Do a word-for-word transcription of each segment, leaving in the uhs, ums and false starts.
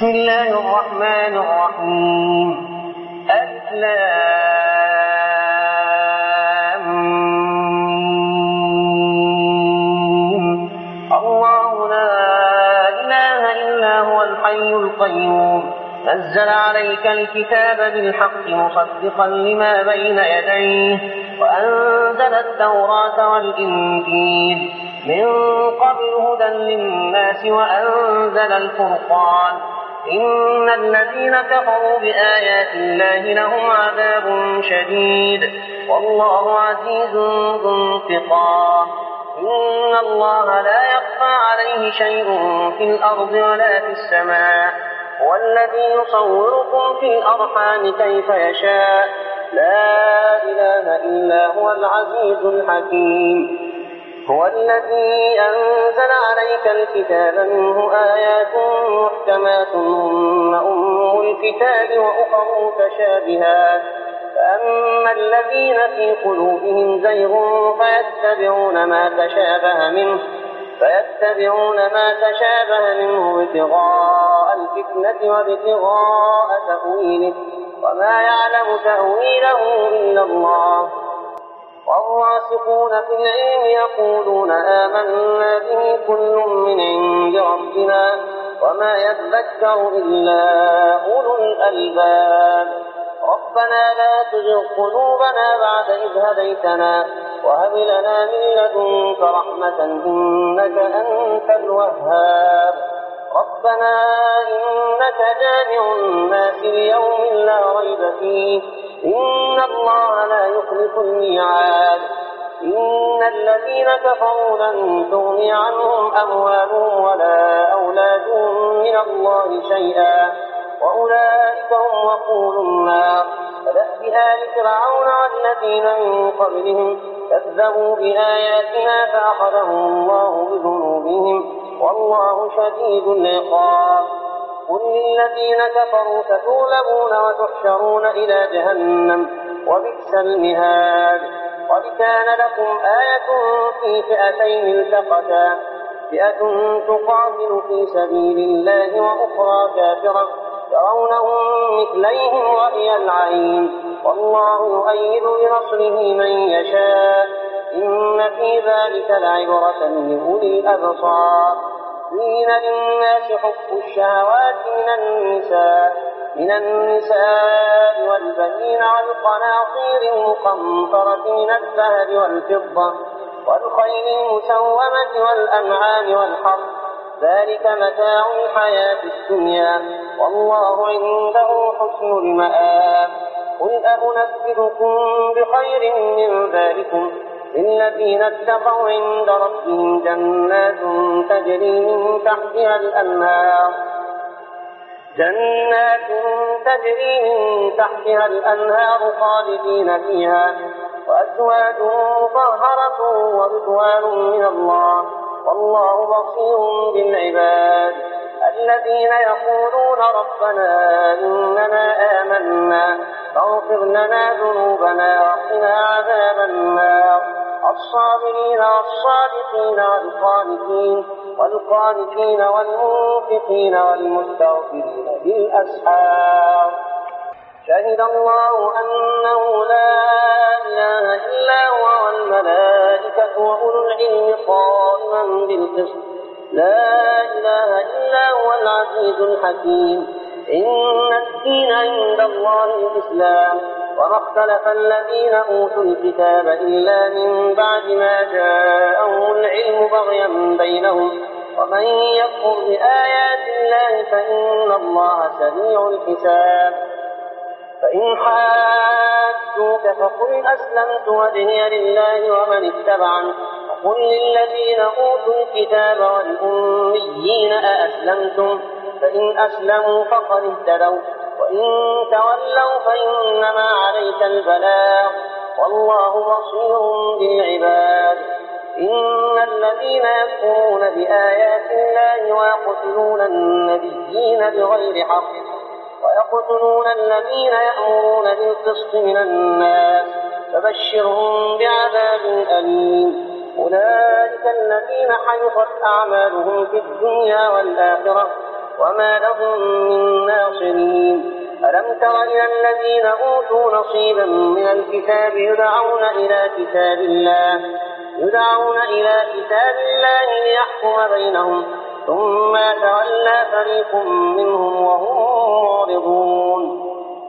بسم الله الرحمن الرحيم. ألف لام ميم. الله لا إله إلا هو الحي القيوم نزل عليك الكتاب بالحق مصدقا لما بين يديه وأنزل التوراة والإنجيل من قبل هدى للناس وأنزل الفرقان إن الذين كفروا بآيات الله لهم عذاب شديد والله عزيز ذو انتقام. إن الله لا يخفى عليه شيء في الأرض ولا في السماء هو الذي يصوركم في الأرحام كيف يشاء لا إله إلا هو العزيز الحكيم. هو الذي أنزل عليك الكتاب منه آيات محكمات هن أم الكتاب وأخر متشابهات فأما الذين في قلوبهم زيغ فيتبعون ما تشابه منه فيتبعون ما تشابه منه ابتغاء الفتنة وابتغاء تأويله وما يعلم تأويله إلا الله. والراسخون في العلم يقولون آمنا به كل من عند ربنا وما يذكر إلا أولو الألباب. ربنا لا تزغ قلوبنا بعد إذ هديتنا وهب لنا من لدنك رحمة إنك أنت الوهاب. ربنا إنك جامع الناس ليوم لا ريب فيه إن الله لا يخلف الميعاد. إن الذين كفروا لن تغني عنهم أموالهم ولا أولادهم من الله شيئا وأولئك هم وقود النار. فدأب آل فرعون والذين من قبلهم كذبوا بآياتنا فأخذهم الله بذنوبهم والله شديد العقاب. قل للذين كفروا ستغلبون وتحشرون إلى جهنم وبئس المهاد. قد كان لكم آية في فئتين التقتا فئة تقاتل في سبيل الله وأخرى كافرة يرونهم مثليهم رأي العين والله يؤيد بنصره من يشاء إن في ذلك لعبرة لأولي الأبصار. زين للناس حب الشهوات من النساء من النساء والبنين والقناطير المقنطرة من الذهب والفضة والخيل المسومة والأنعام والحرث ذلك متاع الحياة الدنيا والله عنده حسن المآب. قل أنبئكم بخير من ذلكم للذين اتقوا عند ربهم جنات تجري من تحتها الأنهار جنات تجري من تحتها الأنهار خالدين فيها وأزواج مطهرة ورضوان من الله والله بصير بالعباد. الذين يقولون ربنا إننا آمنا فاغفر لنا ذنوبنا وقنا عذاب النار. الصابرين والصادقين والقانتين والقانتين والمنفقين والمستغفرين بالأسحار. شهد الله أنه لا إله إلا هو والملائكة وأولو العلم قائما بالقسط لا إله إلا هو العزيز الحكيم. إن الدين عند الله الإسلام وما اختلف الذين أوتوا الكتاب إلا من بعد ما جاءهم العلم بغيا بينهم ومن يكفر بآيات الله فإن الله سريع الحساب. فإن حاجوك فقل أسلمت وجهي لله ومن اتبعني وقل للذين أوتوا الكتاب والأميين أأسلمتم فإن أسلموا فقد اهتدوا وإن تولوا فإنما عليك البلاغ والله بصير بالعباد. إن الذين يكفرون بآيات الله ويقتلون النبيين بغير حق ويقتلون الذين يأمرون بالقسط من الناس فبشرهم بعذاب أليم. أولئك الذين حبطت أعمالهم في الدنيا والآخرة وما لهم من ناصرين. ألم تر إلى الذين أوتوا نصيبا من الكتاب يدعون إلى كتاب الله يدعون إلى كتاب الله ليحكم بينهم ثم تولى فريق منهم وهم معرضون.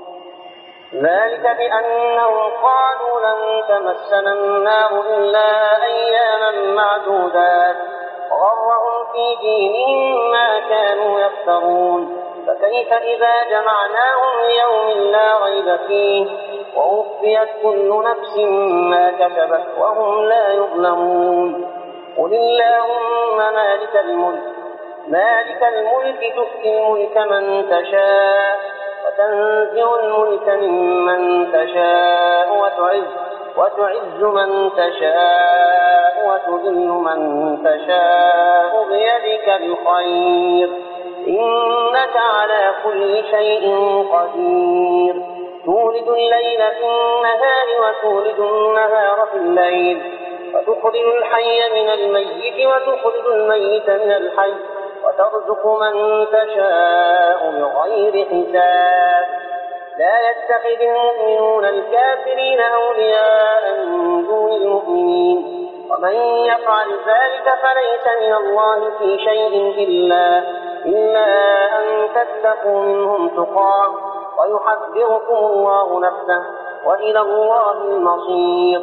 ذلك بأنهم قالوا لن تمسنا النار إلا أياما معدودات وغرهم في دينهم ما كانوا يفترون. فكيف إذا جمعناهم ليوم لا ريب فيه ووفيت كل نفس ما كسبت وهم لا يظلمون. قل اللهم مالك الملك مالك الملك تؤتي الملك من تشاء وتنزع الملك ممن تشاء وتعز وتعز من تشاء وتذل من تشاء بيدك الخير إنك على كل شيء قدير. تولد الليل في النهار وتولد النهار في الليل وتخرج الحي من الميت وتخرج الميت من الحي وترزق من تشاء بغير حساب. لا يتخذ المؤمنون الكافرين أولياء من دون المؤمنين ومن يفعل ذلك فليس من الله في شيء إلا, إلا أن تتقوا منهم تقاه ويحذركم الله نفسه وإلى الله المصير.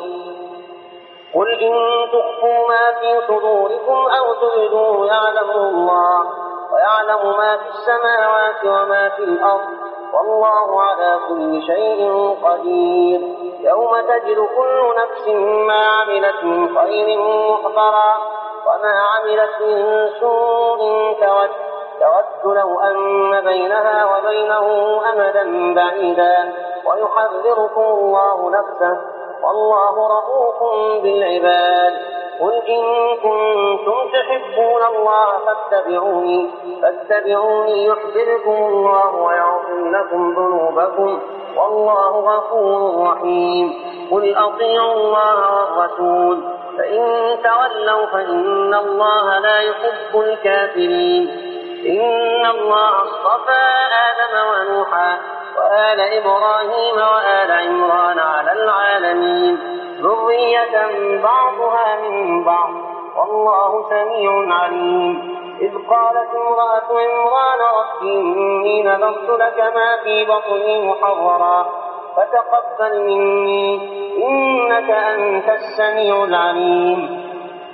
قل إن تخفوا ما في صدوركم أو تبدوه يعلمه الله ويعلم ما في السماوات وما في الأرض والله على كل شيء قدير. يوم تجد كل نفس ما عملت من خير محضرا وما عملت من سوء تود تود لو أن بينها وبينه أمدا بعيدا ويحذركم الله نفسه والله رؤوف بالعباد. قل إن كنتم تحبون الله فاتبعوني فاتبعوني يحببكم الله ويغفر لكم ذنوبكم والله غفور رحيم. قل أطيعوا الله والرسول فإن تولوا فإن الله لا يحب الكافرين. إن الله اصطفى آدم ونوحا وآل إبراهيم وآل عمران على العالمين ذرية بعضها من بعض والله سميع عليم. إذ قالت امرأة عمران رب إني نذرت لك ما في بطني محررا فتقبل مني إنك أنت السميع العليم.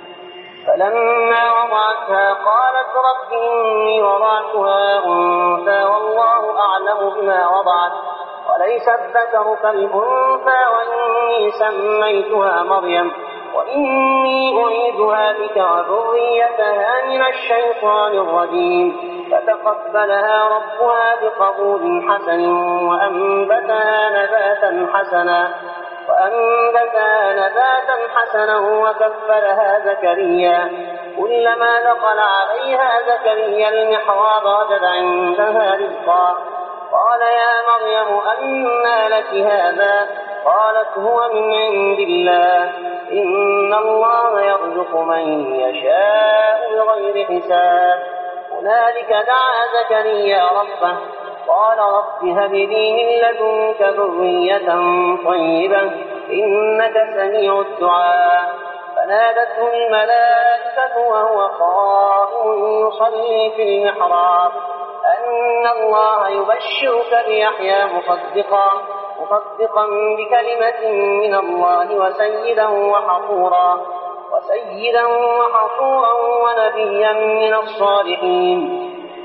فلما وضعتها قالت رب إني وضعتها أنثى والله أعلم بما وضعت وليس الذكر كالأنثى وإني سميتها مريم وإني أعيذها بك وذريتها من الشيطان الرجيم. فتقبلها ربها بقبول حسن وأنبتها نباتا حسنا وأنبتها نباتا حسنا وكفلها زكريا كلما دخل عليها زكريا المحراب وجد عندها رزقا قال يا مريم أنى لك هذا قالت هو من عند الله إن الله يرزق من يشاء بغير حساب. هنالك دعا زكريا ربه قال رب هب لي من لدنك ذرية طيبة إنك سميع الدعاء. فنادته الملائكة وهو قائم يصلي في المحراب أن الله يبشرك بيحيى مصدقا مصدقا بكلمة من الله وسيدا وحصورا وسيدا وحصورا ونبيا من الصالحين.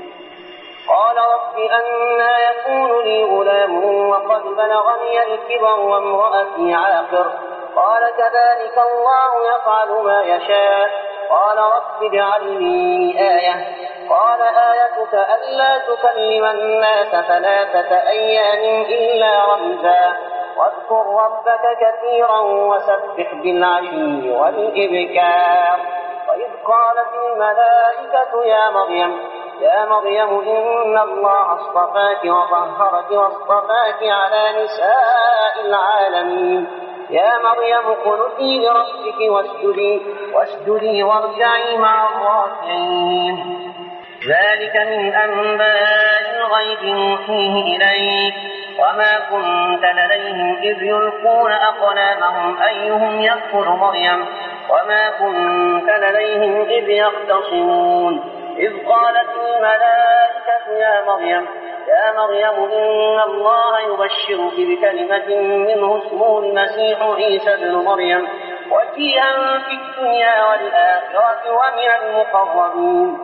قال رب أنى يكون لي غلام وقد بلغني الكبر وامرأتي عاقر قال كذلك الله يفعل ما يشاء. قال رب اجعل لي آية قال آيتك ألا تكلم الناس ثلاثة أيام إلا رمزا واذكر ربك كثيرا وسبح بالعشي والإبكار. وإذ قالت الملائكة يا مريم يا مريم إن الله اصطفاك وطهرك واصطفاك على نساء العالمين. يا مريم اقنتي لربك واسجدي واسجدي وارجعي مع الراكعين. ذلك من أنباء الغيب نوحيه إليك وما كنت لديهم إذ يلقون أقلامهم أيهم يكفر مريم وما كنت لديهم إذ يختصمون إذ قالت الملائكة يا مريم يا مريم إن الله يبشرك بكلمة منه اسمه المسيح عيسى بن مريم وجيها في الدنيا والآخرة ومن المقربين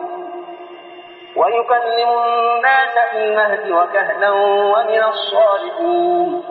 ويكلم الناس في المهد وكهلا ومن الصالحين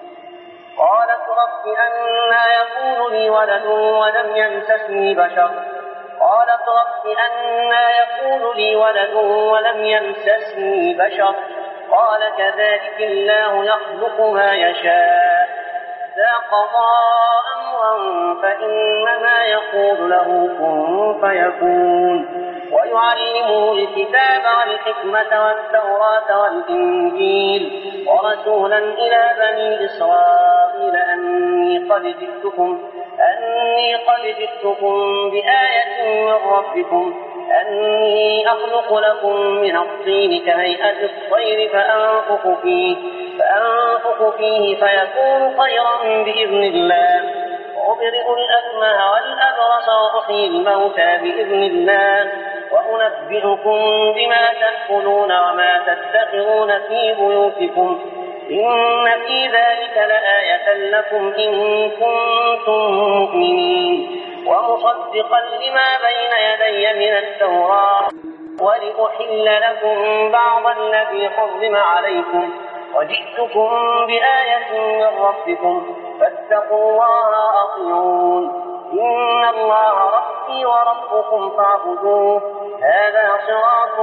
قالت رب أنى يكون لي ولد ولم يمسسني بشر قالت رب أنى يكون لي ولد ولم يمسسني بشر قال كذلك الله يخلق ما يشاء إذا قضى أمرا فإنما يقول له كن فيكون ويعلمه الكتاب والحكمة والتوراة والإنجيل ورسولا إلى بني إسرائيل أني قد جئتكم أني قد جئتكم بآية من ربكم أني أخلق لكم من الطين كهيئة الطير فأنفخ فيه فأنفخ فيه فيكون طيرا بإذن الله وأبرئ الأكمه والأبرص وأحيي الموتى بإذن الله وأنبئكم بما تأكلون وما تدخرون في بيوتكم إن في ذلك لآية لكم إن كنتم مؤمنين ومصدقا لما بين يدي من التوراة ولأحل لكم بعض الذي حرم عليكم وجئتكم بآية من ربكم فاتقوا الله وأطيعون إن الله ربي وربكم فاعبدوه هذا صراط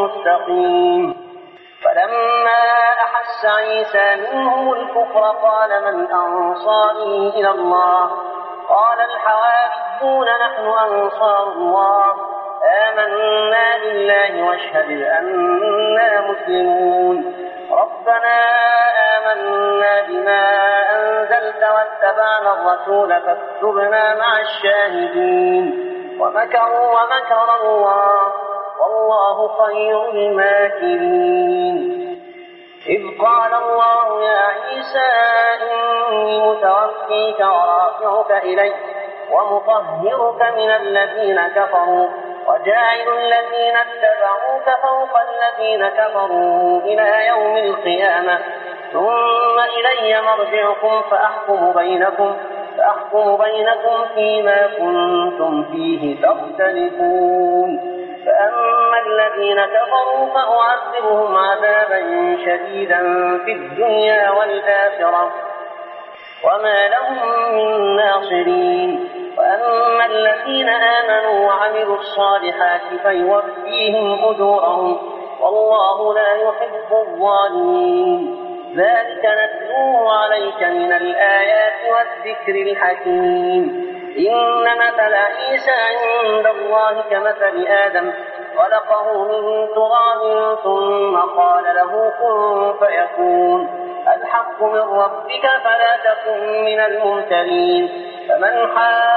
مستقيم فلما أحس عيسى منهم الكفر قال من أنصاري إلى الله قال الحواريون نحن أنصار الله آمنا بالله واشهد بأننا مسلمون ربنا آمنا بما أنزلت واتبعنا الرسول فاكتبنا مع الشاهدين ومكروا ومكر الله والله خير الماكرين إذ قال الله يا عيسى إني متوفيك ورافعك إلي ومطهرك من الذين كفروا وجاعل الذين اتبعوك فوق الذين كفروا إلى يوم القيامة ثم إلي مرجعكم فأحكم بينكم فأحكم بينكم فيما كنتم فيه تختلفون فأما الذين كفروا فأعذبهم عذابا شديدا في الدنيا والآخرة وما لهم من ناصرين وأما الذين آمنوا وعملوا الصالحات فيوفيهم أجورهم والله لا يحب الظالمين ذلك نتلوه عليك من الآيات والذكر الحكيم إن مثل عيسى عند الله كمثل آدم خلقه من تراب ثم قال له كن فيكون الحق من ربك فلا تكن من الممترين فمن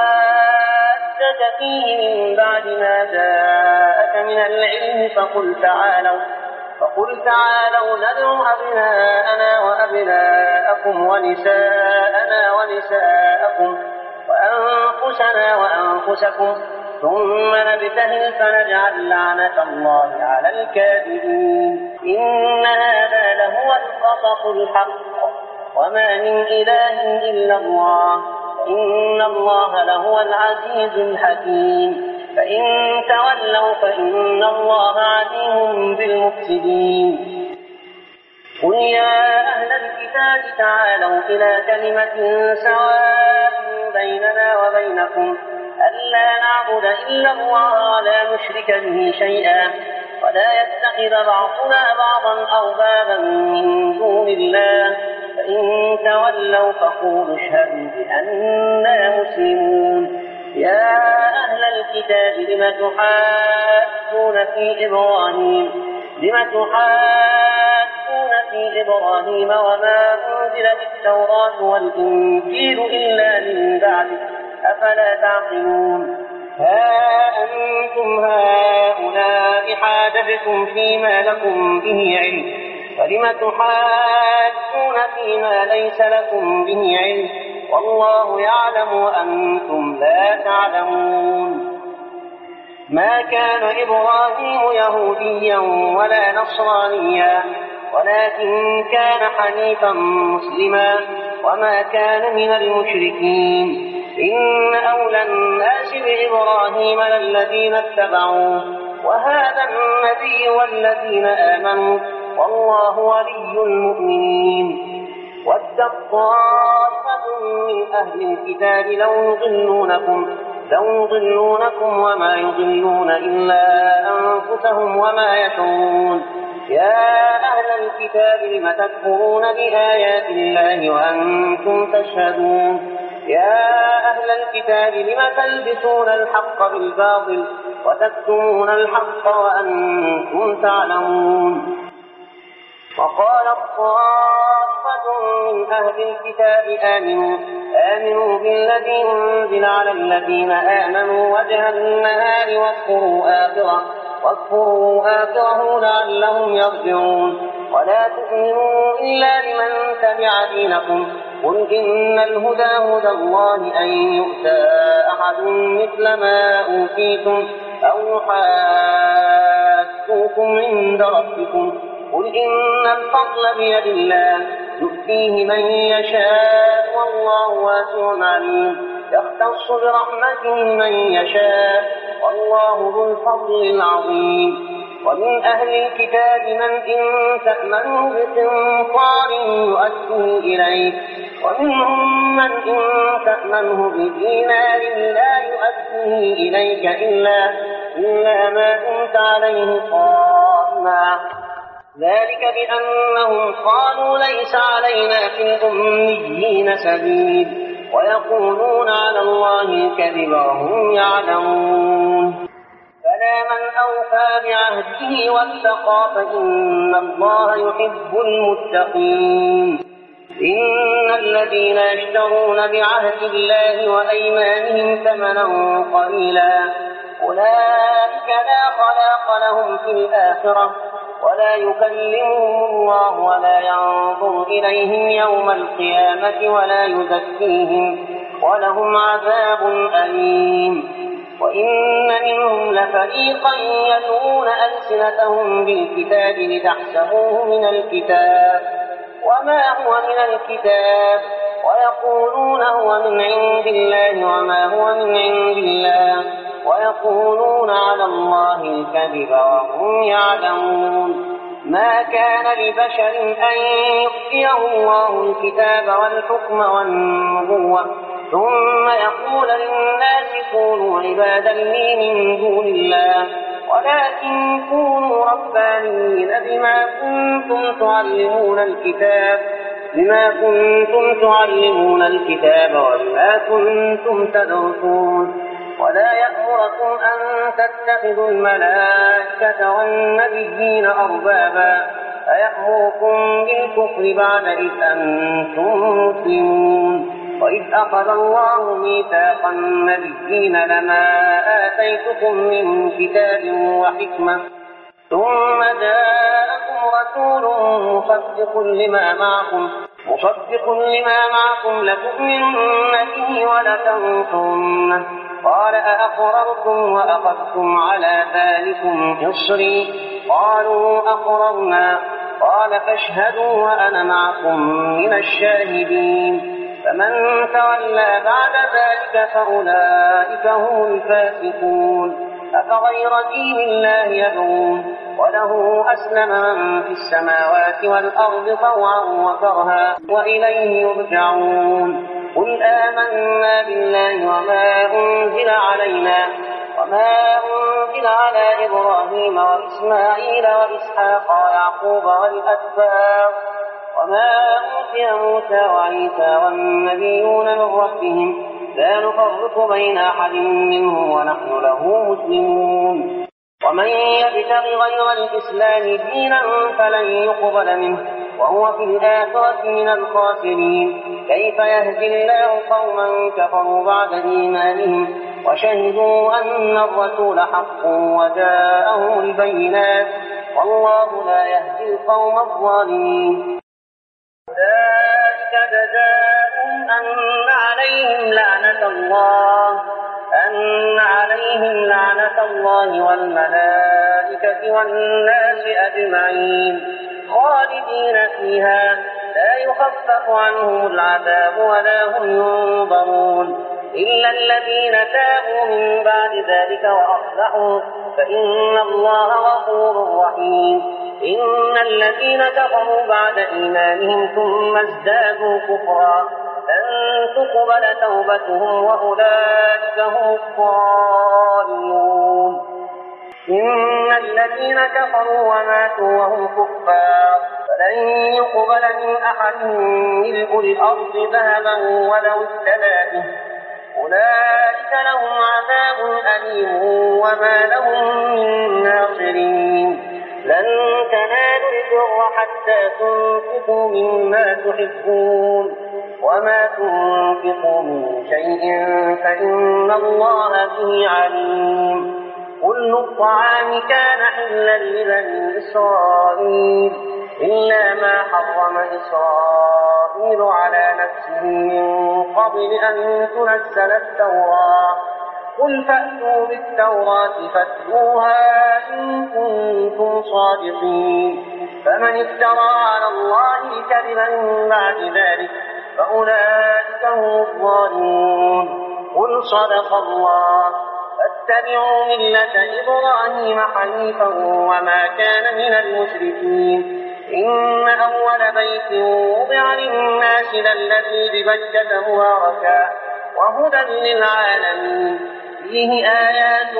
حاجك فيه من بعد ما جاءك من العلم فقل تعالوا فقل تعالوا ندعو أبناءنا وأبناءكم ونساءنا ونساءكم وأنفسنا وأنفسكم ثم نبتهل فنجعل لعنة الله على الكاذبين إن هذا لهو القصص الحق وما من إله إلا الله إن الله لهو العزيز الحكيم فإن تولوا فإن الله عليم بالمفسدين قل يا أهل الكتاب تعالوا إلى كلمة سواء بيننا وبينكم ألا نعبد إلا الله ولا نشرك به شيئا ولا يتخذ بعضنا بعضا أربابا من دون الله فإن تولوا فقولوا اشهدوا بأننا مسلمون يا أهل الكتاب لم تحاجون في إبراهيم لم تحاجون في إبراهيم وما أنزلت التوراة والإنجيل إلا من بعده أفلا تعقلون ها أنتم هؤلاء حاججتم فيما لكم به علم فلم تحاجون فيما ليس لكم به علم والله يعلم وأنتم لا تعلمون. ما كان إبراهيم يهوديا ولا نصرانيا ولكن كان حنيفا مسلما وما كان من المشركين. إن أولى الناس بإبراهيم للذين اتبعوه وهذا النبي والذين آمنوا والله ولي المؤمنين. ودت طائفة من أهل الكتاب لو يضلونكم لو يضلونكم وما يضلون إلا أنفسهم وما يشعرون. يا أهل الكتاب لم تكفرون بآيات الله وأنتم تشهدون. يا أهل الكتاب لم تلبسون الحق بالباطل وتكتمون الحق وأنتم تعلمون. وقالت طائفة من أهل الكتاب آمنوا آمنوا بالذي أنزل على الذين آمنوا وجه النهار واكفروا آخره واكفروا آخره لعلهم يرجعون. ولا تؤمنوا إلا لمن تبع دينكم قل إن الهدى هدى الله أن يؤتى أحد مثل ما أوتيتم أو يحاجوكم عند ربكم قل إن الفضل بيد الله يؤتيه من يشاء والله واسع عليم. يختص برحمته من يشاء والله ذو الفضل العظيم. ومن أهل الكتاب من إن تأمنه بقنطار يؤديه إليك ومنهم من إن تأمنه بدينار لا يؤديه إليك إلا, إلا ما دمت عليه قائما. ذلك بأنهم قالوا ليس علينا في الأميين سبيل ويقولون على الله الكذب وهم يعلمون. فلا من أوفى بعهده واتقى فإن الله يحب المتقين. إن الذين يشترون بعهد الله وأيمانهم ثمنا قليلا أولئك لا خلاق لهم في الآخرة ولا يكلمهم الله ولا ينظر إليهم يوم القيامة ولا يزكيهم ولهم عذاب أليم. وإن منهم لفريقا يلوون ألسنتهم بالكتاب لتحسبوه من الكتاب وما هو من الكتاب ويقولون هو من عند الله وما هو من عند الله ويقولون على الله الكذب وهم يعلمون. ما كان لبشر أن يؤتيه الله الكتاب والحكم والنبوة ثم يقول للناس كونوا عبادا لي من دون الله ولكن كونوا ربانيين بما كنتم تعلمون الكتاب بما كنتم تعلمون الكتاب وبما كنتم تدرسون. ولا يأمركم أن تتخذوا الملائكة والنبيين أربابا أيأمركم بالكفر بعد إذ أنتم مسلمون. وإذ أخذ الله ميثاق النبيين لما آتيتكم من كتاب وحكمة ثم جاءكم رسول مصدق لما معكم مصدق لما معكم لتؤمنن به ولتنصرنه قال أأقررتم وأخذتم على ذلكم إصري قالوا أقررنا قال فاشهدوا وأنا معكم من الشاهدين. فمن تولى بعد ذلك فأولئك هم الفاسقون. أفغير دين الله يبغون وله أسلم من في السماوات والأرض طوعا وكرها وإليه يرجعون. قل آمنا بالله وما أنزل علينا وما أنزل على إبراهيم وإسماعيل وإسحاق ويعقوب والأسباط وما أوتي موسى وعيسى والنبيون من ربهم لا نفرق بين أحد منهم ونحن له مسلمون. ومن يبتغ غير الإسلام دينا فلن يقبل منه وهو في الآخرة من الخاسرين. كيف يهدي الله قوما كفروا بعد إيمانهم وشهدوا أن الرسول حق وجاءهم البينات والله لا يهدي القوم الظالمين. أولئك جزاؤهم أن عليهم لعنة الله أن عليهم لعنة الله والملائكة والناس أجمعين خالدين فيها لا يخفف عنهم العذاب ولا هم ينظرون إلا الذين تابوا من بعد ذلك وأصلحوا فإن الله غفور رحيم. إن الذين كفروا بعد إيمانهم ثم ازدادوا كفرا لن تقبل توبتهم وأولئك هم الضالون. إن الذين كفروا وماتوا وهم كفار فلن يقبل من أحد ملء الأرض ذهبا ولو افتدى به أولئك لهم عذاب أليم وما لهم من ناصرين. لن تنالوا البر حتى تنفقوا مما تحبون وما تنفقوا من شيء فإن الله به عليم. كل الطعام كان حلا لبني إسرائيل إلا ما حرم إسرائيل على نفسه من قبل أن تنزل التوراة قل فأتوا بالتوراة فاتلوها إن كنتم صادقين. فمن افترى على الله الكذب من بعد ذلك فأولئك هم الظالمون. قل صدق الله فاتبعوا ملة إبراهيم حنيفا وما كان من المشركين. إن أول بيت وضع للناس للذي ببكة مباركا وهدى للعالمين فيه آيات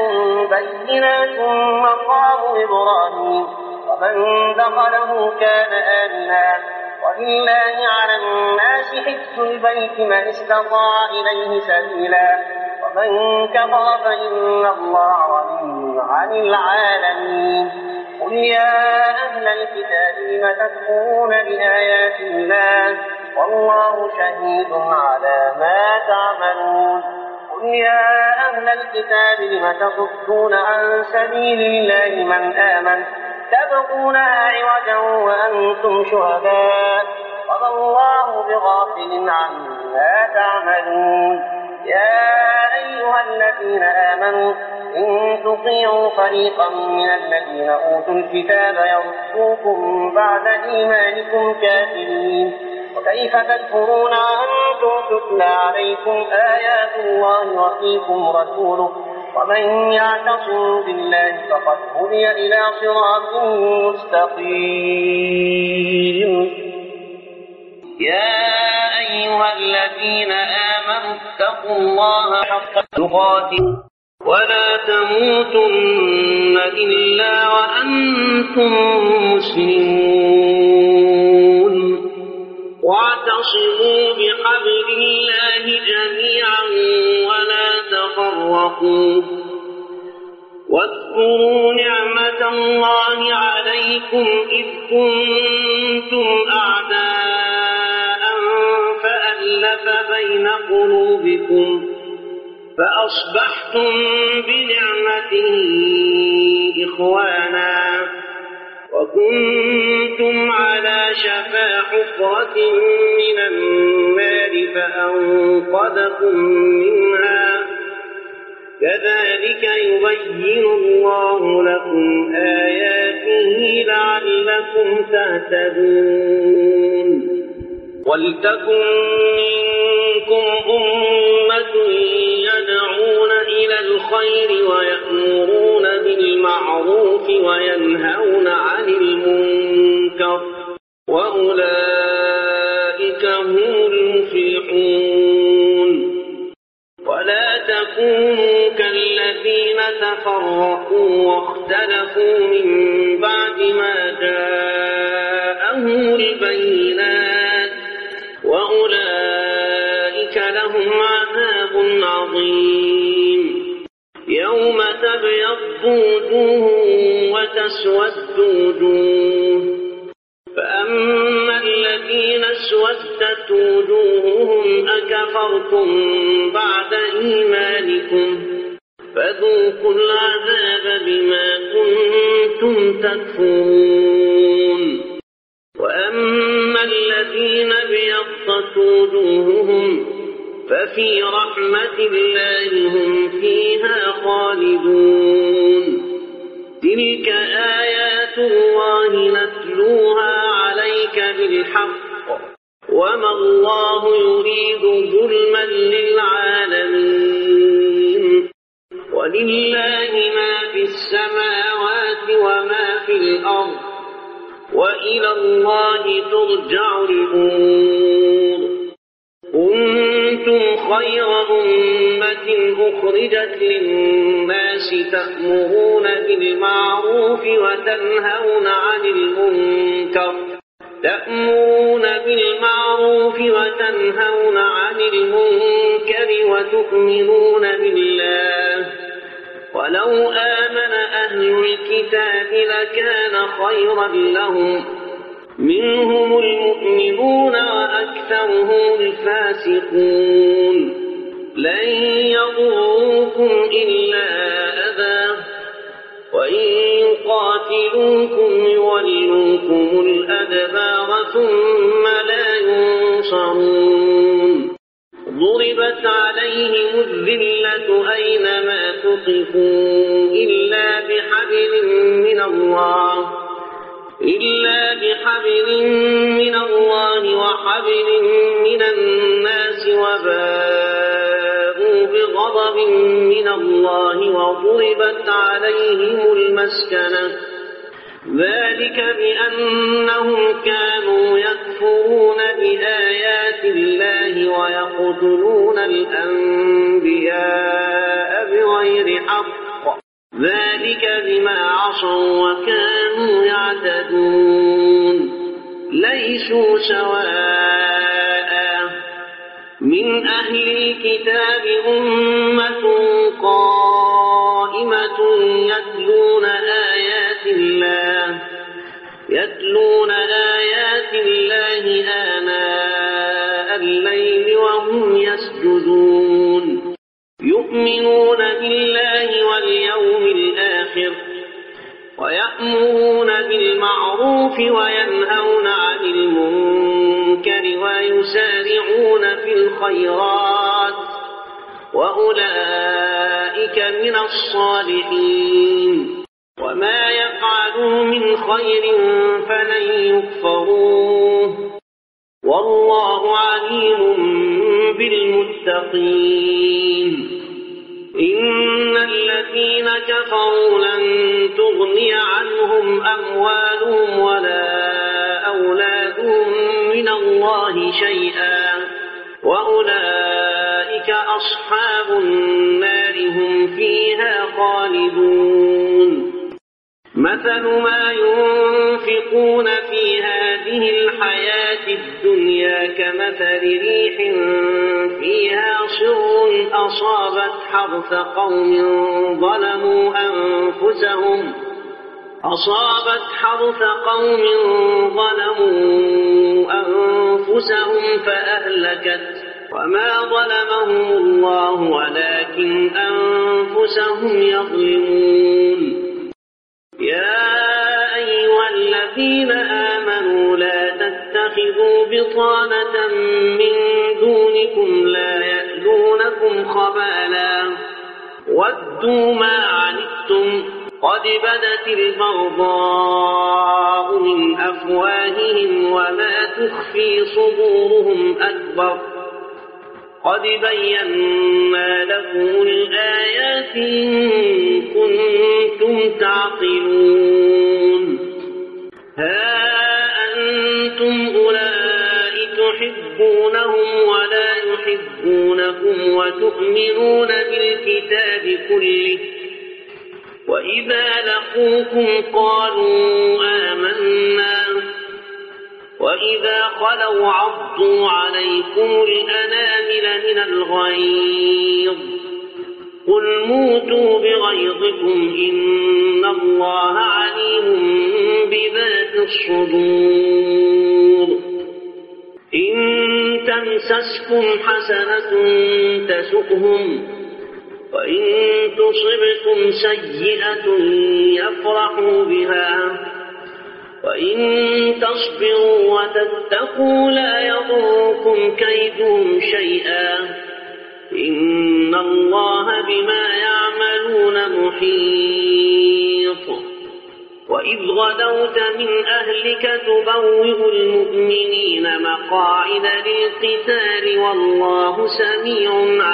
بينات مقام إبراهيم ومن دخله كان آمنا ولله على الناس حج البيت من استطاع إليه سبيلا ومن كفر فإن الله غني عن العالمين. قل يا أهل الكتاب لم تكفرون بآيات الله والله شهيد على ما تعملون. قل يا أهل الكتاب لم تصدون عن سبيل الله من آمن تبغونها عوجا وأنتم شهداء وما الله بغافل عما تعملون. يا أيها الذين آمنوا إن تطيعوا فريقا من الذين أوتوا الكتاب يردوكم بعد إيمانكم كافرين وكيف تكفرون وأنتم تتلى عليكم آيات الله وفيكم رسوله ومن يعتصم بالله فقد هدي إلى صراط مستقيم. يا أيها الذين آمنوا اتقوا الله حق تقاته ولا تموتن إلا وأنتم مسلمون واعتصموا بحبل الله جميعا ولا تفرقوا واذكروا نعمة الله عليكم إذ كنتم أعداء فألف بين قلوبكم فأصبحتم بنعمته إخوانا وكنتم على شفا حفرة من النار فأنقذكم منها كذلك يبين الله لكم آياته لعلكم تهتدون. ولتكن منكم أمة يدعون إلى الخير ويأمرون بالمعروف وينهون عن المنكر وأولئك هم المفلحون. ولا تكونوا كالذين تفرقوا واختلفوا من بعد ما جاءهم البينات وأولئك لهم عذاب عظيم. يوم تبيض وجوه وتسود وجوه فأما الذين اسودت وجوههم أكفرتم بعد إيمانكم فذوقوا العذاب بما كنتم تكفرون. وأما الذين ابيضت وجوههم ففي رحمة الله هم فيها خالدون. تلك آيات الله نتلوها عليك بالحق وما الله يريد ظلما للعالمين. ولله ما في السماوات وما في الأرض وإلى الله ترجع الأمور. كنتم خير أمة أخرجت للناس تأمرون بالمعروف وتنهون عن المنكر تأمرون بالمعروف وتنهون عن المنكر وتؤمنون بالله. ولو آمن أهل الكتاب لكان خيرا لهم منهم المؤمنون وأكثرهم الفاسقون. لن يضروكم إلا أذى وإن يقاتلوكم يولوكم الأدبار ثم لا ينصرون. ضربت عليهم الذلة أينما ثقفوا إلا بحبل من الله إلا بحبل من الله وحبل من الناس وباءوا بغضب من الله وضربت عليهم المسكنة ذلك بأنهم كانوا يكفرون بآيات الله ويقتلون الأنبياء بغير حق ذلك بما عصوا وكانوا يعتدون. ليسوا سواء من أهل الكتاب أمة قائمة يتلون آيات الله يتلون آيات الله آناء الليل وهم يسجدون. يؤمنون بالله واليوم الآخر ويأمرون بالمعروف وينهون عن المنكر ويسارعون في الخيرات وأولئك من الصالحين. وما يفعلوا من خير فلن يكفروه والله عليم بالمتقين. إن الذين كفروا لن تغني عنهم أموالهم ولا أولادهم من الله شيئا وأولئك أصحاب النار هم فيها خالدون. مثل ما ينفقون في هذه الحياة الدنيا كمثل ريح فيها صر أصابت حرث قوم ظلموا أنفسهم أصابت حرث قوم ظلموا أنفسهم فأهلكت وما ظلمهم الله ولكن أنفسهم يظلمون. يا أيها الذين آمنوا لا تتخذوا بطانة من دونكم لا يألونكم خبالا ودوا ما عنتم قد بدت البغضاء من أفواههم وما تخفي صدورهم أكبر قد بينا لكم الآيات إن كنتم تعقلون. ها أنتم أولئك تحبونهم ولا يحبونكم وتؤمنون بالكتاب كله وإذا لقوكم قالوا آمنا وإذا خلوا عضوا عليكم الأنامل من الغيظ قل موتوا بغيظكم إن الله عليم بذات الصدور. إن تمسسكم حسنة تسؤهم وإن تصبكم سيئة يفرحوا بها وإن تصبروا وتتقوا لا يضركم كيدهم شيئا إن الله بما يعملون محيط. وإذ غدوت من أهلك تبوئ المؤمنين مقاعد للقتال والله سميع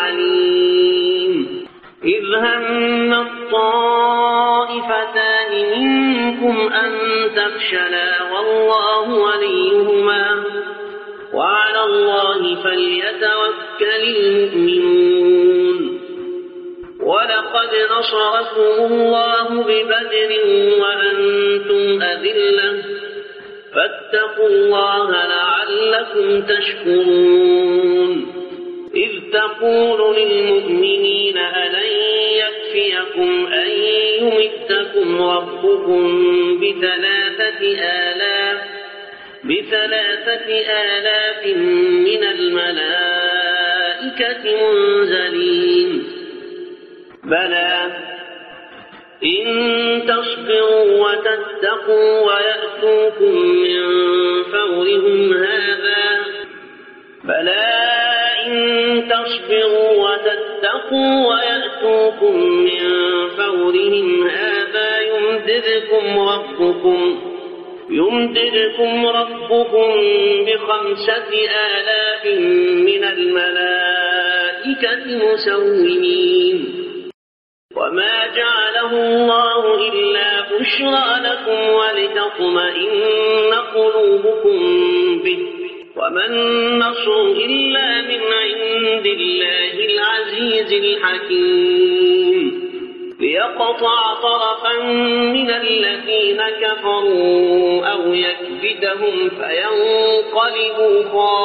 عليم. إذ هم الطائفتان منكم أن تفشلا والله وليهما وعلى الله فليتوكل المؤمنون. ولقد نصركم الله ببدر وأنتم أذلة فاتقوا الله لعلكم تشكرون. إذ تقول للمؤمنين ألن يكفيكم أن يمدكم ربكم بثلاثة آلاف بثلاثة آلاف من الملائكة منزلين بلى إن تصبروا وتتقوا ويأتوكم من فورهم هذا بلى إن تصبروا وتتقوا ويأتوكم من فورهم هذا يمددكم ربكم يمددكم ربكم بخمسة آلاف من الملائكة مسومين. وما جعله الله إلا بشرى لكم ولتطمئن قلوبكم به وما النصر إلا من عند الله العزيز الحكيم. ليقطع طرفا من الذين كفروا أو يكبدهم فينقلبوا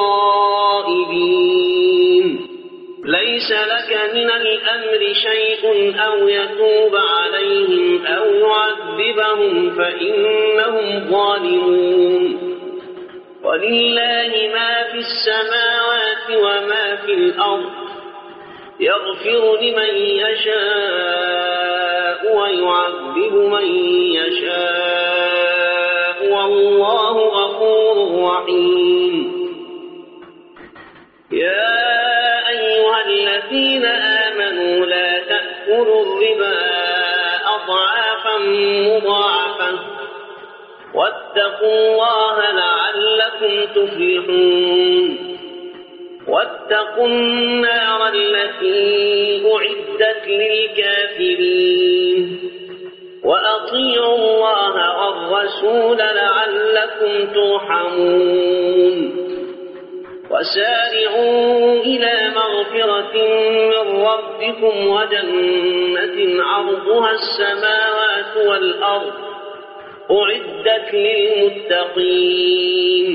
خائبين. ليس لك من الأمر شيء أو يتوب عليهم أو يعذبهم فإنهم ظالمون. ولله ما في السماوات وما في الأرض يغفر لمن يشاء ويعذب من يشاء والله غفور رحيم. يا أيها الذين آمنوا لا تأكلوا الربا أضعافا مضاعفة واتقوا الله لعلكم تفلحون. واتقوا النار التي أعدت للكافرين وأطيعوا الله والرسول لعلكم ترحمون. وسارعوا إلى مغفرة من ربكم وجنة عرضها السماوات والأرض أعدت للمتقين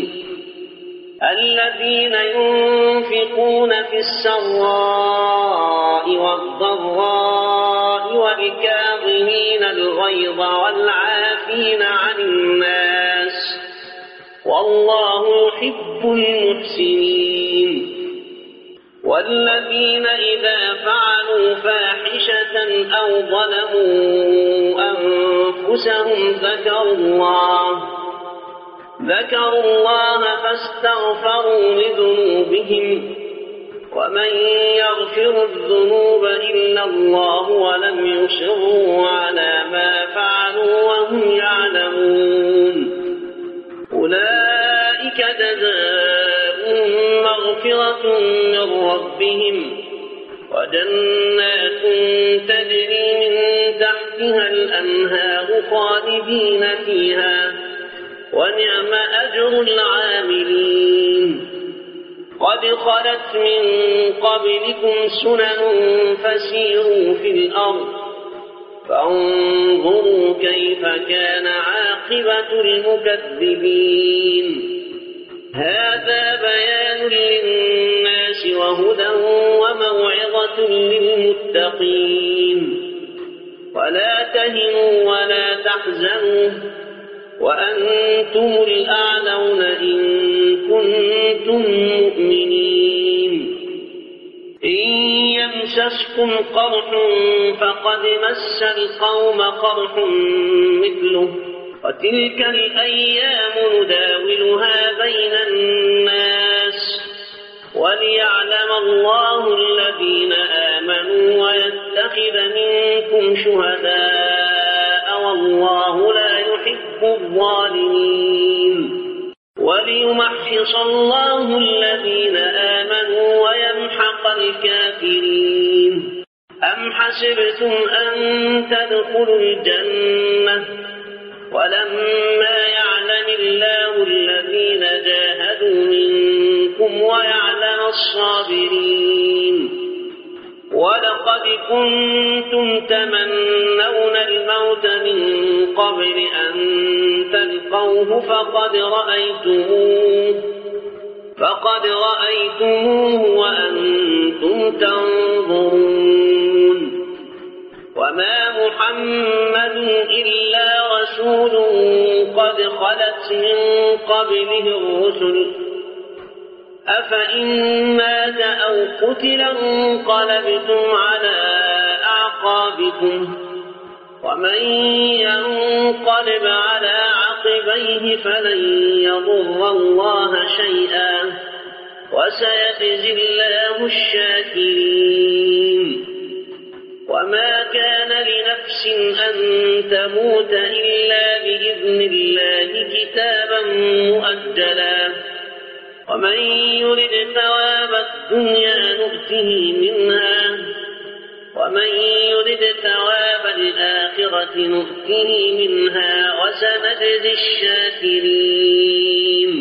الذين ينفقون في السراء والضراء والكاظمين الغيظ والعافين عن الناس والله يحب المحسنين. والذين إذا فعلوا فاحشة أو ظلموا أنفسهم ذكروا الله ذكروا الله فاستغفروا لذنوبهم ومن يغفر الذنوب إلا الله ولم يصروا على ما فعلوا وهم يعلمون أولئك جزاؤهم مغفرة من ربهم وجنات تجري من تحتها الأنهار خالدين فيها ونعم أجر العاملين. قد خلت من قبلكم سنن فسيروا في الأرض فانظروا كيف كان عاقبة المكذبين. هذا بيان للناس وهدى وموعظة للمتقين. ولا تهنوا ولا تحزنوا وأنتم الأعلون إن كنتم مؤمنين. إن يمسسكم قرح فقد مس القوم قرح مثله وتلك الأيام نداولها بين الناس وليعلم الله الذين آمنوا ويتخذ منكم شهداء والله لا يحب الظالمين وليمحص الله الذين آمنوا ويمحق الكافرين أم حسبتم أن تدخلوا الجنة ولما يعلم الله الذين جاهدوا منكم ويعلم الصابرين ولقد كنتم تمنون الموت من قبل أن تلقوه فقد رأيتموه فقد رأيتموه وأنتم تنظرون وما محمد إلا رسول قد خلت من قبله الرسل أفإن مات أو قتل انقلبتم على أعقابكم ومن ينقلب على عقبيه فلن يضر الله شيئا وسيجزي الله الشاكرين وما كان لنفس أن تموت إلا بإذن الله كتابا مؤجلا ومن يرد ثواب الدنيا نؤته منها ومن يرد ثواب الآخرة نؤته منها وسنجزي الشاكرين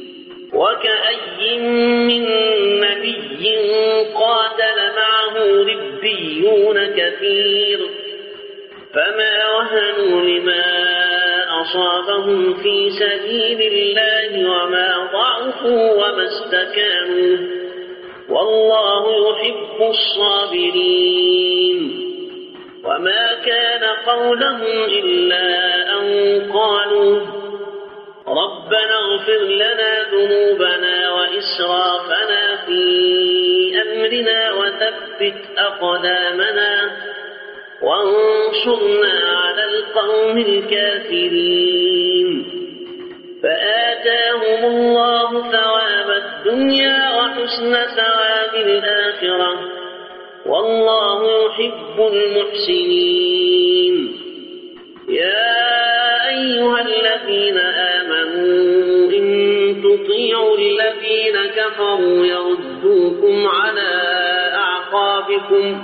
وكأي من نبي قاتل معه ربيون كثير فما وهنوا لما أصابهم في سبيل الله وما ضعفوا وما استكانوا والله يحب الصابرين وما كان قولهم إلا أن قالوا ربنا اغفر لنا ذنوبنا وإسرافنا في أمرنا وثبت أقدامنا وانصرنا على القوم الكافرين فآتاهم الله ثواب الدنيا وحسن ثواب الآخرة والله يحب المحسنين يا أيها الذين آمنوا إن تطيعوا الذين كفروا يردوكم على أعقابكم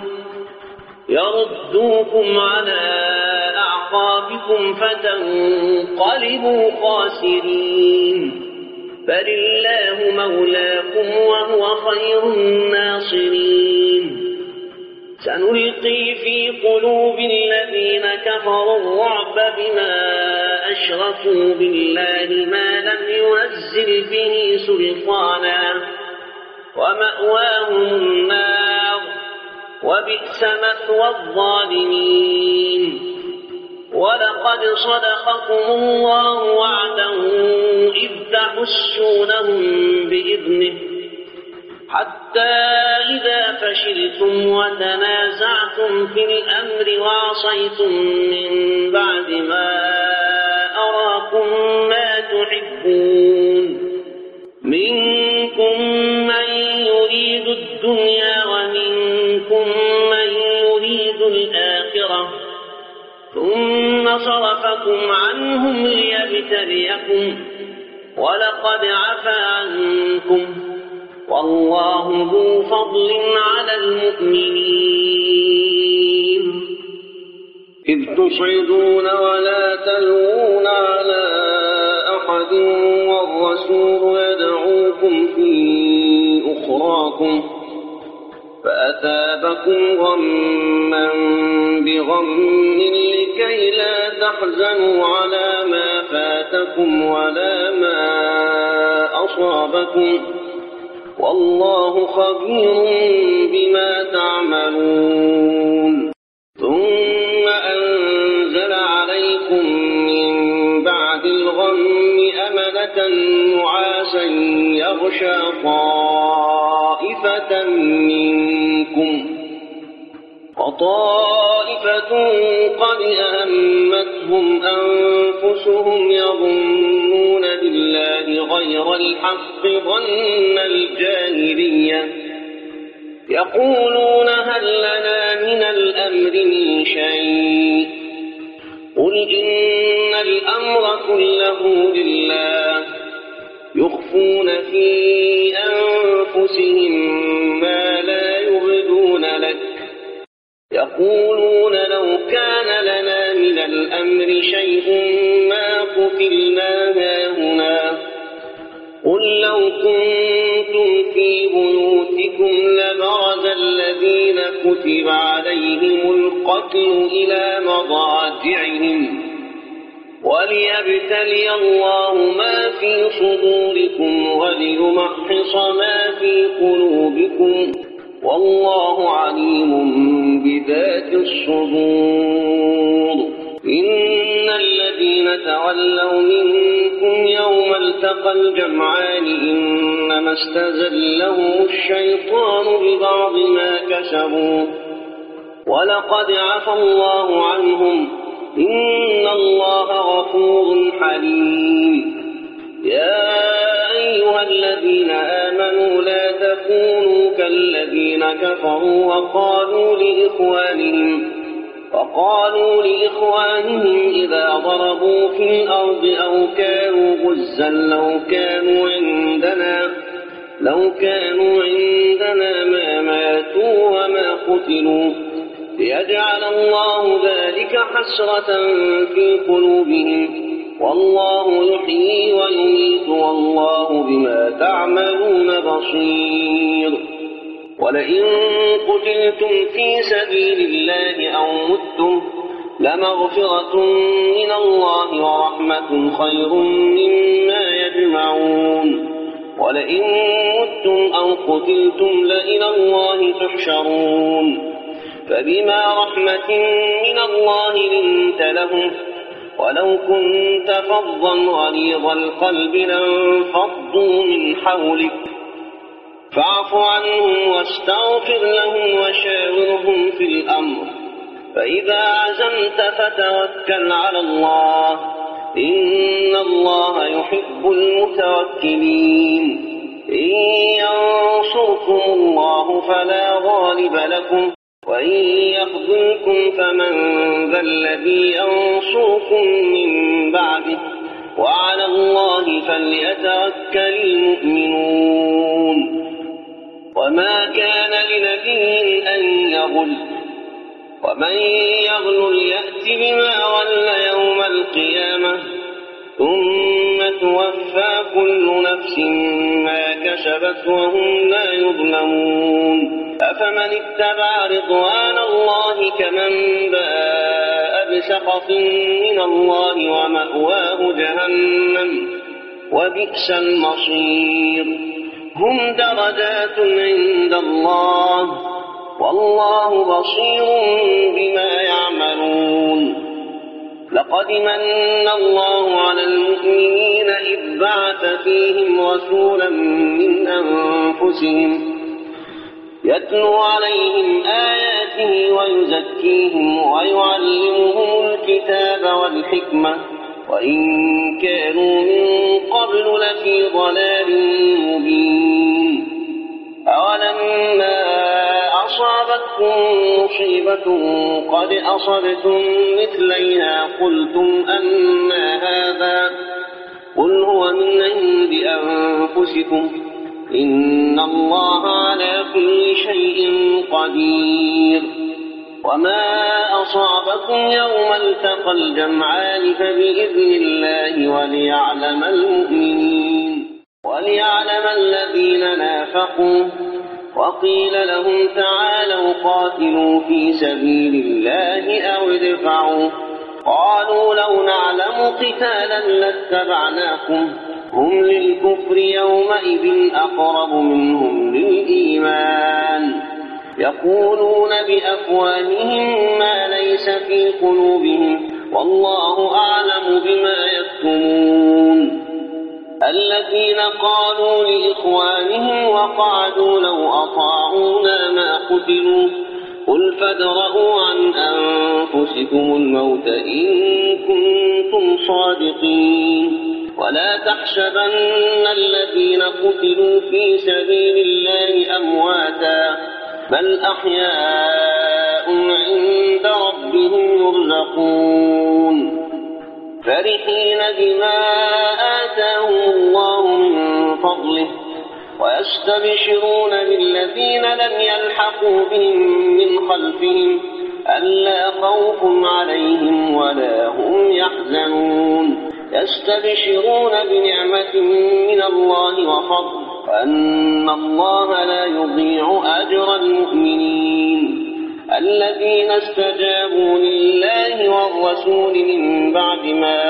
يردوكم على أعقابكم فتنقلبوا خاسرين بل الله مولاكم وهو خير الناصرين سنلقي في قلوب الذين كفروا الرعب بما أشركوا بالله ما لم ينزل به سلطانا ومأواهم النار وبئس مثوى الظالمين ولقد صدقكم الله وعده إذ تحسونهم بإذنه حتى إذا فشلتم وتنازعتم في الأمر وعصيتم من بعد ما أراكم ما تحبون منكم من يريد الدنيا ومنكم من يريد الآخرة ثم صرفكم عنهم ليبتليكم ولقد عفا عنكم والله ذو فضل على المؤمنين إذ تصعدون ولا تلوون على أحد والرسول يدعوكم في أخراكم فأثابكم غما بغم لكي لا تحزنوا على ما فاتكم ولا ما أصابكم والله خبير بما تعملون ثم أنزل عليكم من بعد الغم أمنة نعاسا يغشى طائفة منكم وطائفة قد أهمتهم أنفسهم يظنون بالله غير الحق ظن الجاهلية يقولون هل لنا من الأمر من شيء قل إن الأمر كله لله يخفون في أنفسهم ما لا يبدون لك يقولون لو كان لنا من الأمر شيء ما قتلنا هاهنا قل لو كنتم في بيوتكم لبرز الذين كتب عليهم القتل إلى مضاجعهم وليبتلي الله ما في صدوركم وليمحص ما في قلوبكم والله عليم بذات الصدور إن الذين تولوا منكم يوم التقى الجمعان إنما استزلهم الشيطان ببعض ما كسبوا ولقد عفى الله عنهم إن الله غفور حليم يا أيها الذين آمنوا لا تكونوا كالذين كفروا وقالوا لإخوانهم وقالوا لإخوانهم إذا ضربوا في الأرض أو كانوا غزا لو كانوا عندنا لو كانوا عندنا ما ماتوا وما قتلوا ليجعل الله ذلك حسرة في قلوبهم والله يحيي ويميت والله بما تعملون بصير ولئن قتلتم في سبيل الله أو متم لمغفرة من الله ورحمة خير مما يجمعون ولئن متم أو قتلتم لإلى الله تحشرون فبما رحمة من الله لنت لهم ولو كنت فظا غليظ القلب لانفضوا من حولك فاعف عنهم واستغفر لهم وشاورهم في الأمر فإذا عزمت فتوكل على الله إن الله يحب المتوكلين إن ينصركم الله فلا غالب لكم وإن يخذلكم فمن ذا الذي ينصركم من بعده وعلى الله فليتوكل المؤمنون وما كان لنبي أن يغل ومن يغل يأت بما غل يوم القيامة ثم توفى كل نفس ما كسبت وهم لا يظلمون أفمن اتبع رضوان الله كمن باء بسخط من الله ومأواه جهنم وبئس المصير هم درجات عند الله والله بصير بما يعملون لقد من الله على المؤمنين إذ بعث فيهم رسولا من أنفسهم يتلو عليهم آياته ويزكيهم ويعلمهم الكتاب والحكمة وإن كانوا من قبل لفي ضلال مبين أولما أصابتكم مصيبة قد أصبتم مثليها قلتم أنى هذا قل هو من عند أنفسكم إن الله على كل شيء قدير وما أصابكم يوم التقى الجمعان فبإذن الله وليعلم المؤمنين وليعلم الذين نافقوا وقيل لهم تعالوا قاتلوا في سبيل الله أو ادفعوا قالوا لو نعلم قتالا لاتبعناكم هم للكفر يومئذ أقرب منهم للإيمان يقولون بأفواههم ما ليس في قلوبهم والله أعلم بما يكتمون الذين قالوا لإخوانهم وقعدوا لو أطاعونا ما قتلوا قل فادرءوا عن أنفسكم الموت إن كنتم صادقين ولا تحسبن الذين قتلوا في سبيل الله أمواتا بل أحياء عند ربهم يرزقون فرحين بما آتاهم الله من فضله ويستبشرون بالذين لم يلحقوا بهم من خلفهم ألا خوف عليهم ولا هم يحزنون يستبشرون بنعمة من الله وفضل وأن الله لا يضيع أجر المؤمنين الذين استجابوا لله والرسول من بعد ما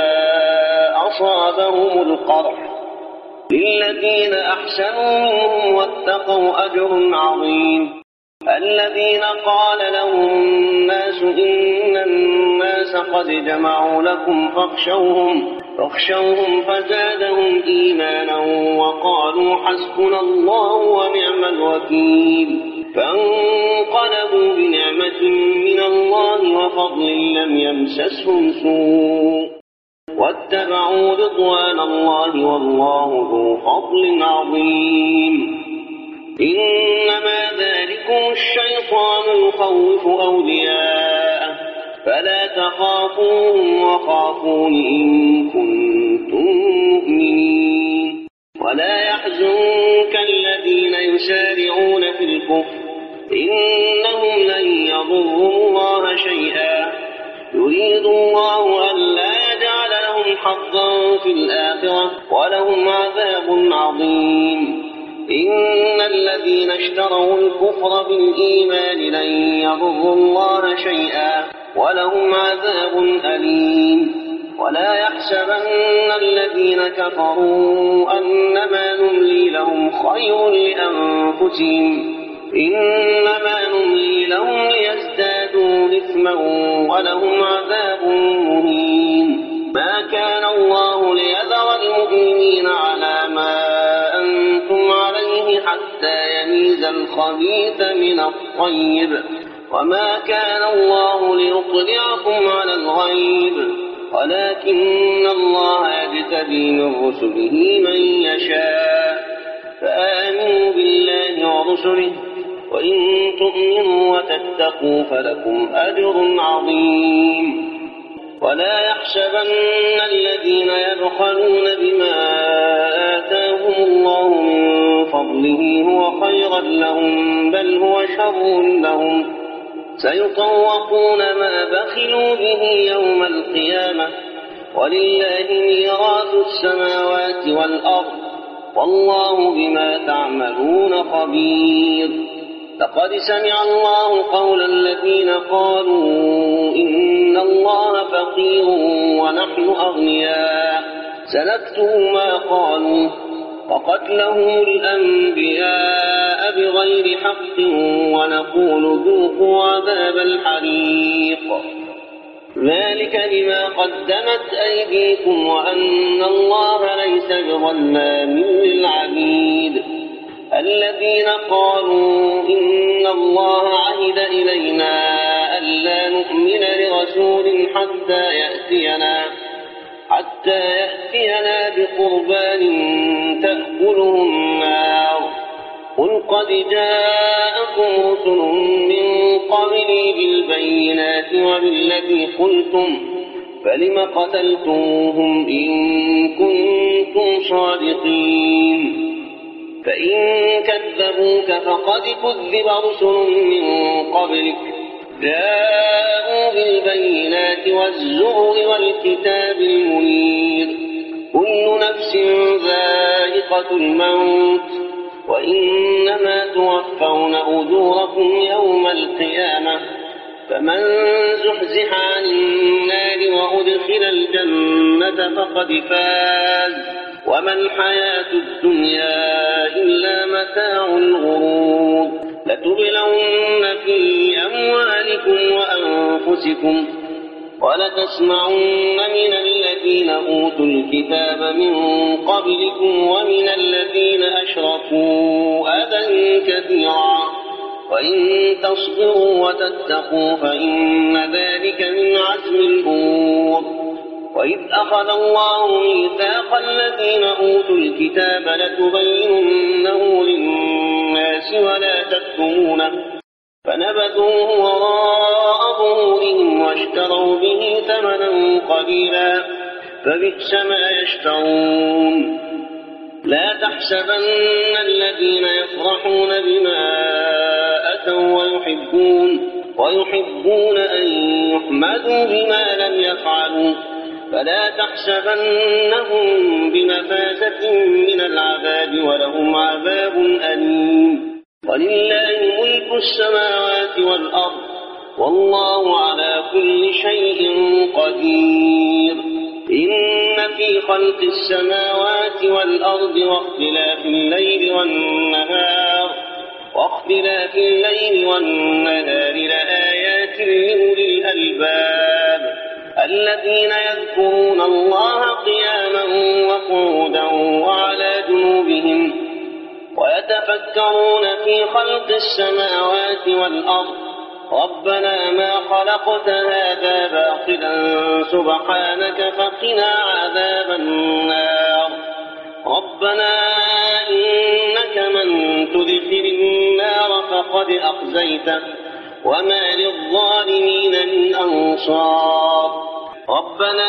أصابهم القرح للذين أحسنوا منهم واتقوا أجر عظيم الذين قال لهم الناس إن الناس قد جمعوا لكم فاخشوهم فاخشوهم فزادهم إيمانا وقالوا حسبنا الله ونعم الوكيل فانقلبوا بنعمة من الله وفضل لم يمسسهم سوء واتبعوا رضوان الله والله ذو فضل عظيم إنما ذلكم الشيطان يخوف أولياءه فلا تخافوهم وخافون إن كنتم مؤمنين ولا يحزنك الذين يسارعون في الكفر إنهم لن يضروا الله شيئا يريد الله ألا يجعل لهم حظا في الآخرة ولهم عذاب عظيم إن الذين اشتروا الكفر بالإيمان لن يضروا الله شيئا ولهم عذاب أليم ولا يحسبن الذين كفروا أنما نملي لهم خير لأنفسهم إنما نملي لهم ليزدادوا إثما ولهم عذاب مهين ما كان الله ليذر المؤمنين على ما أنتم عليه حتى يميز الخبيث من الطيب وما كان الله ليطلعكم على الغيب ولكن الله يجتبي من رسله من يشاء فآمنوا بالله ورسله وإن تؤمنوا وتتقوا فلكم أجر عظيم ولا يحسبن الذين يبخلون بما آتاهم الله من فضله هو خيرا لهم بل هو شر لهم سيطوقون ما بخلوا به يوم القيامة ولله ميراث السماوات والأرض والله بما تعملون خبير لقد سمع الله قول الذين قالوا إن الله فقير ونحن أغنياء سنكتب ما قالوا وقتلهم الأنبياء بغير حق ونقول ذوقوا عذاب الحريق ذلك بما قدمت أيديكم وأن الله ليس بظلام للعبيد الذين قالوا إن الله عهد إلينا ألا نؤمن لرسول حتى يأتينا حتى يأتينا بقربان تأكله النار قل قد جاءكم رسل من قبلي بالبينات وبالذي قلتم فلم قتلتموهم إن كنتم صادقين فإن كذبوك فقد كذب رسل من قبلك جاءوا بالبينات والزبر والكتاب المنير كل نفس ذائقة الموت وإنما توفون أجوركم يوم القيامة فمن زحزح عن النار وأدخل الجنة فقد فاز وما الحياة الدنيا إلا متاع الغرور لتبلون في أموالكم وأنفسكم ولتسمعن من الذين أوتوا الكتاب من قبلكم ومن الذين أشركوا أذى كثيرا وإن تصبروا وتتقوا فإن ذلك من عزم الأمور. وإذ أخذ الله ميثاق الذين أوتوا الكتاب لتبيننه للناس ولا تكتمونه فنبذوه وراء ظهورهم واشتروا به ثمنا قليلا فبئس ما يشترون. لا تحسبن الذين يفرحون بما أتوا ويحبون, ويحبون أن يحمدوا بما لم يفعلوا فلا تحسبنهم بمفازة من العذاب ولهم عذاب أليم. ولله ملك السماوات والأرض والله على كل شيء قدير. إن في خلق السماوات والأرض واختلاف الليل والنهار واختلاف الليل والنهار لآيات لأولي الألباب الذين يذكرون الله قياما وقعودا وعلى جنوبهم ويتفكرون في خلق السماوات والأرض ربنا ما خلقت هذا باطلا سبحانك فقنا عذاب النار. ربنا إنك من تدخل النار فقد أخزيته وما للظالمين من أنصار. ربنا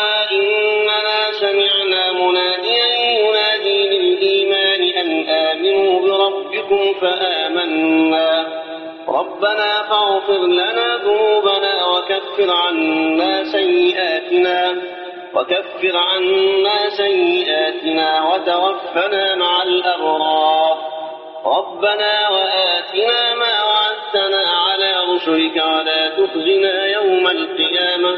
إننا سمعنا مناديا ينادي للإيمان أن آمنوا بربكم فآمنا ربنا فاغفر لنا ذنوبنا وكفر عنا سيئاتنا وكفر عنا سيئاتنا وتوفنا مع الأبرار. ربنا وآتنا ما وعدتنا على رسلك ولا تخزنا يوم القيامة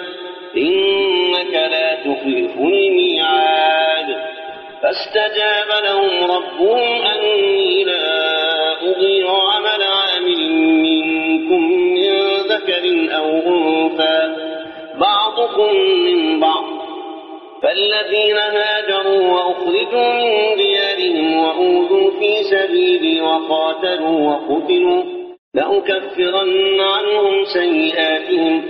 إنك لا تخلف الميعاد. فاستجاب لهم ربهم أني لا أضيع عمل عامل منكم من ذكر أو أنثى بعضكم من بعض فالذين هاجروا وأخرجوا من ديارهم وأوذوا في سبيلي وقاتلوا وقتلوا لأكفرن عنهم سيئاتهم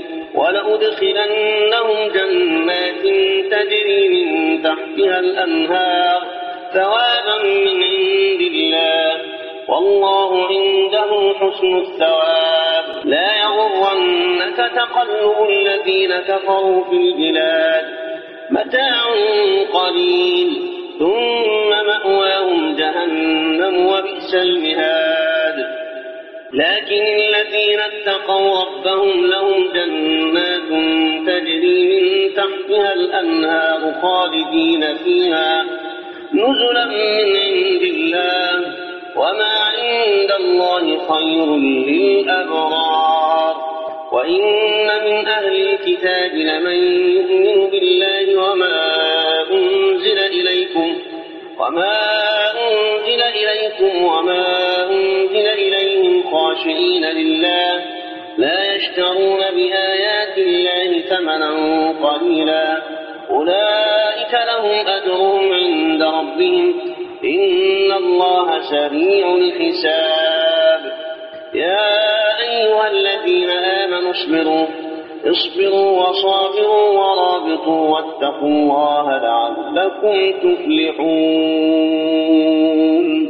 ولأدخلنهم جنات تجري من تحتها الأنهار ثوابا من عند الله والله عنده حسن الثواب. لا يغرنك تقلب الذين كفروا في البلاد متاع قليل ثم مأواهم جهنم وبئس المهاد. لكن الذين اتقوا ربهم لهم جنات تجري من تحتها الأنهار خالدين فيها نزلا من عند الله وما عند الله خير للأبرار. وإن من أهل الكتاب لمن يؤمن بالله وما أنزل إليكم وما أنزل إليكم وما أنزل إليهم خاشعين لله لا يشترون بآيات الله ثمنا قليلا أولئك لهم أجرهم عند ربهم إن الله سريع الحساب. يا أيها الذين آمنوا اصبروا اصبروا وصابروا ورابطوا واتقوا الله لعلكم تفلحون.